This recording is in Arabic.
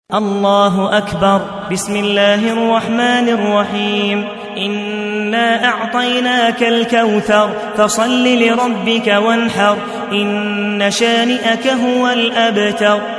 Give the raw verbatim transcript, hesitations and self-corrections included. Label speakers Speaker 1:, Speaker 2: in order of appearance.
Speaker 1: الله أكبر. بسم الله الرحمن الرحيم. إنا أعطيناك الكوثر فصل لربك وانحر إن شانئك هو الأبتر.